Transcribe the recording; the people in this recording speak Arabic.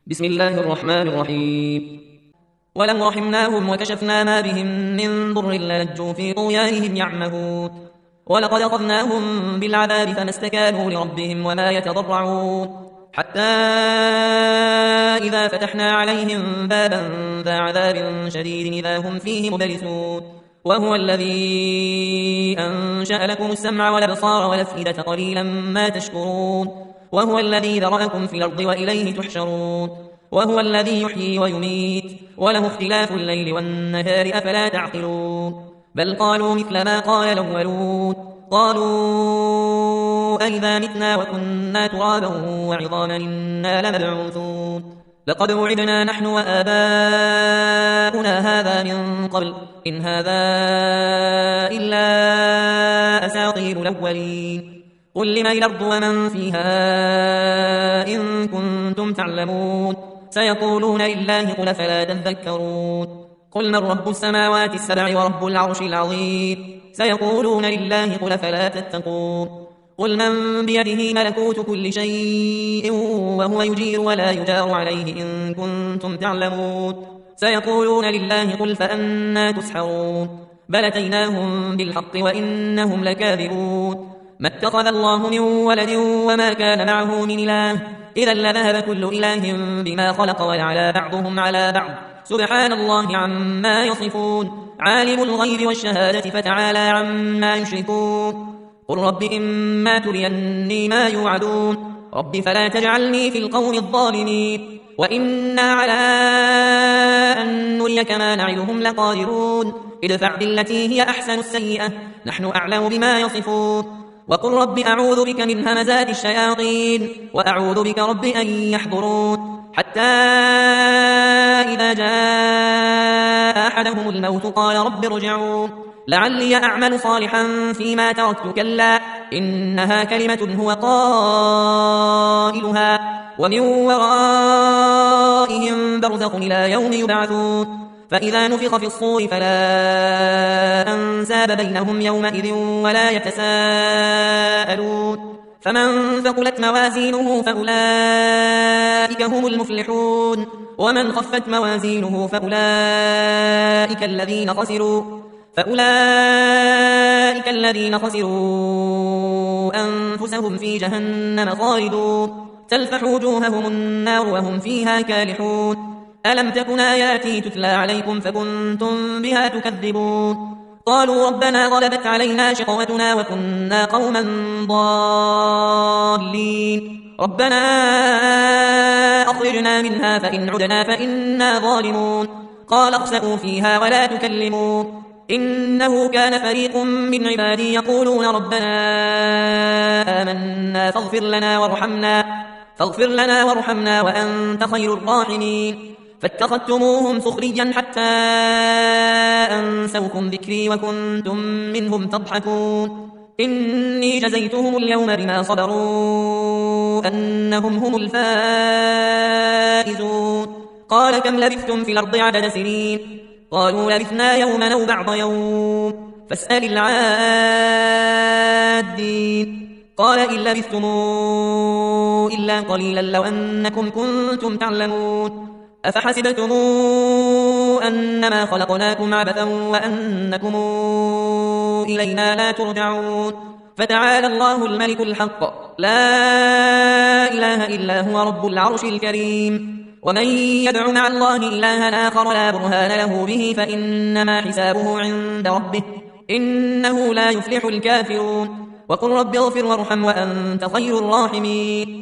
بسم الله الرحمن الرحيم. ولو رحمناهم وكشفنا ما بهم من ضر للجوا في طغيانهم يعمهون. ولقد أخذناهم بالعذاب فما استكانوا لربهم وما يتضرعون حتى إذا فتحنا عليهم بابا ذا عذاب شديد إذا هم فيه مبلسون. وهو الذي أنشأ لكم السمع والأبصار والأفئدة قليلا ما تشكرون. وهو الذي ذرأكم في الأرض وإليه تحشرون. وهو الذي يحيي ويميت وله اختلاف الليل والنهار أفلا تعقلون. بل قالوا مثل ما قال الأولون. قالوا أئذا متنا وكنا ترابا وعظاما إنا لمبعوثون. لقد وعدنا نحن وآباؤنا هذا من قبل إن هذا إلا أساطير الأولين. قل لمن الأرض ومن فيها إن كنتم تعلمون. سيقولون لله قل فلا تذكرون. قل من رب السماوات السبع ورب العرش العظيم. سيقولون لله قل فلا تتقون. قل من بيده ملكوت كل شيء وهو يجير ولا يجار عليه إن كنتم تعلمون. سيقولون لله قل فأنا تسحرون. بل أتيناهم بالحق وإنهم لكاذبون. ما اتخذ الله من ولد وما كان معه من إله إذا لذهب كل إله بما خلق ولعلى بعضهم على بعض سبحان الله عما يصفون. عالم الغيب والشهادة فتعالى عما يشركون. قل رب إما تريني ما يوعدون رب فلا تجعلني في القوم الظالمين وإنا على أن نريك ما نعدهم لقادرون. ادفع بالتي هي أحسن السيئة نحن أعلم بما يصفون. وقل رب أعوذ بك من همزات الشياطين وأعوذ بك رب أن يحضرون. حتى إذا جاء أحدهم الموت قال رب ارجعون لعلي أعمل صالحا فيما تركت كلا إنها كلمة هو قائلها ومن ورائهم برزخ إلى يوم يبعثون. فإذا نفخ في الصور فلا أنساب بينهم يومئذ ولا يتساءلون. فمن ثقلت موازينه فأولئك هم المفلحون ومن خفت موازينه فأولئك الذين خسروا أنفسهم في جهنم خالدون. تلفح وجوههم النار وهم فيها كالحون. ألم تكن آياتي تتلى عليكم فكنتم بها تكذبون. قالوا ربنا غلبت علينا شقوتنا وكنا قوما ضالين ربنا أخرجنا منها فإن عدنا فإنا ظالمون. قال اخسئوا فيها ولا تكلمون إنه كان فريق من عبادي يقولون ربنا آمنا فاغفر لنا وارحمنا وأنت خير الراحمين. فاتخذتموهم سخريا حتى أنسوكم ذكري وكنتم منهم تضحكون. إني جزيتهم اليوم بما صبروا أنهم هم الفائزون. قال كم لبثتم في الأرض عدد سنين قالوا لبثنا يوما أو بعض يوم فاسأل العادين. قال إن لبثتم إلا قليلا لو أنكم كنتم تعلمون. أفحسبتم أنما خلقناكم عبثا وأنكم إلينا لا ترجعون. فتعالى الله الملك الحق لا إله إلا هو رب العرش الكريم. ومن يدع مع الله إلها آخر لا برهان له به فإنما حسابه عند ربه إنه لا يفلح الكافرون. وقل رب اغفر وارحم وأنت خير الراحمين.